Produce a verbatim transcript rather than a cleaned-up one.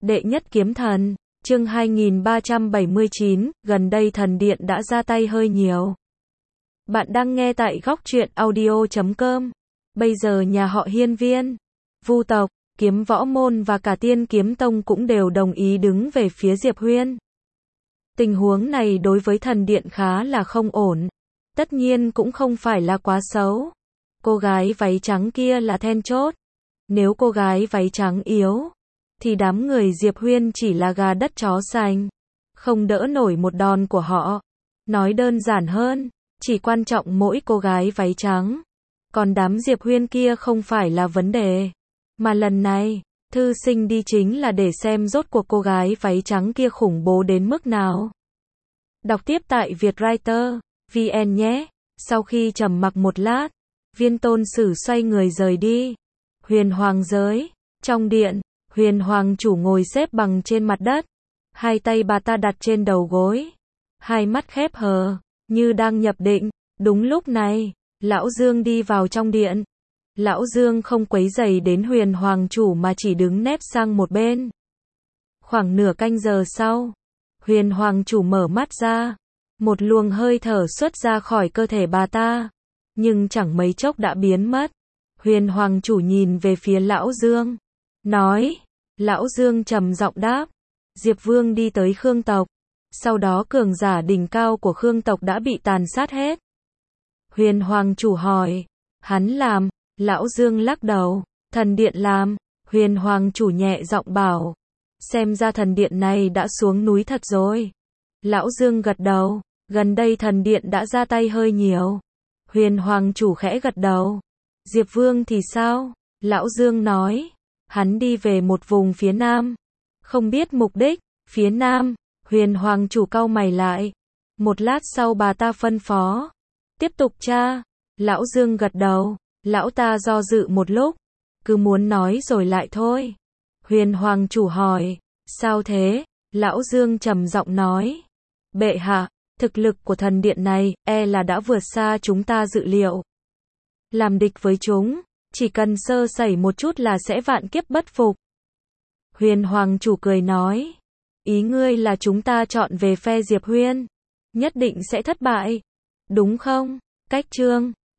Đệ nhất kiếm thần, chương hai nghìn ba trăm bảy mươi chín, gần đây thần điện đã ra tay hơi nhiều. Bạn đang nghe tại góc truyện audio chấm com. Bây giờ nhà họ Hiên Viên, Vu tộc, Kiếm Võ môn và cả Tiên Kiếm tông cũng đều đồng ý đứng về phía Diệp Huyên. Tình huống này đối với thần điện khá là không ổn. Tất nhiên cũng không phải là quá xấu. Cô gái váy trắng kia là then chốt. Nếu cô gái váy trắng yếu, thì đám người Diệp Huyên chỉ là gà đất chó sành, không đỡ nổi một đòn của họ. Nói đơn giản hơn, chỉ quan trọng mỗi cô gái váy trắng. Còn đám Diệp Huyên kia không phải là vấn đề. Mà lần này, thư sinh đi chính là để xem rốt cuộc cô gái váy trắng kia khủng bố đến mức nào. Đọc tiếp tại Vietwriter chấm vn nhé. Sau khi trầm mặc một lát, Viên Tôn Sử xoay người rời đi. Huyền Hoàng giới, trong điện, Huyền Hoàng chủ ngồi xếp bằng trên mặt đất, hai tay bà ta đặt trên đầu gối, hai mắt khép hờ, như đang nhập định. Đúng lúc này, Lão Dương đi vào trong điện. Lão Dương không quấy rầy đến Huyền Hoàng chủ mà chỉ đứng nép sang một bên. Khoảng nửa canh giờ sau, Huyền Hoàng chủ mở mắt ra, một luồng hơi thở xuất ra khỏi cơ thể bà ta, nhưng chẳng mấy chốc đã biến mất. Huyền Hoàng chủ nhìn về phía Lão Dương, nói. Lão Dương trầm giọng đáp, Diệp Vương đi tới Khương tộc, sau đó cường giả đỉnh cao của Khương tộc đã bị tàn sát hết. Huyền Hoàng chủ hỏi, hắn làm? Lão Dương lắc đầu, thần điện làm. Huyền Hoàng chủ nhẹ giọng bảo, xem ra thần điện này đã xuống núi thật rồi. Lão Dương gật đầu, gần đây thần điện đã ra tay hơi nhiều. Huyền Hoàng chủ khẽ gật đầu. Diệp Vương thì sao? Lão Dương nói, hắn đi về một vùng phía nam, không biết mục đích. Phía nam, Huyền Hoàng chủ cau mày lại. Một lát sau bà ta phân phó, tiếp tục tra. Lão Dương gật đầu, lão ta do dự một lúc, cứ muốn nói rồi lại thôi. Huyền Hoàng chủ hỏi, sao thế? Lão Dương trầm giọng nói, bệ hạ, thực lực của thần điện này e là đã vượt xa chúng ta dự liệu. Làm địch với chúng, chỉ cần sơ sẩy một chút là sẽ vạn kiếp bất phục. Huyền Hoàng chủ cười nói, ý ngươi là chúng ta chọn về phe Diệp Huyên, nhất định sẽ thất bại, đúng không? Cách chương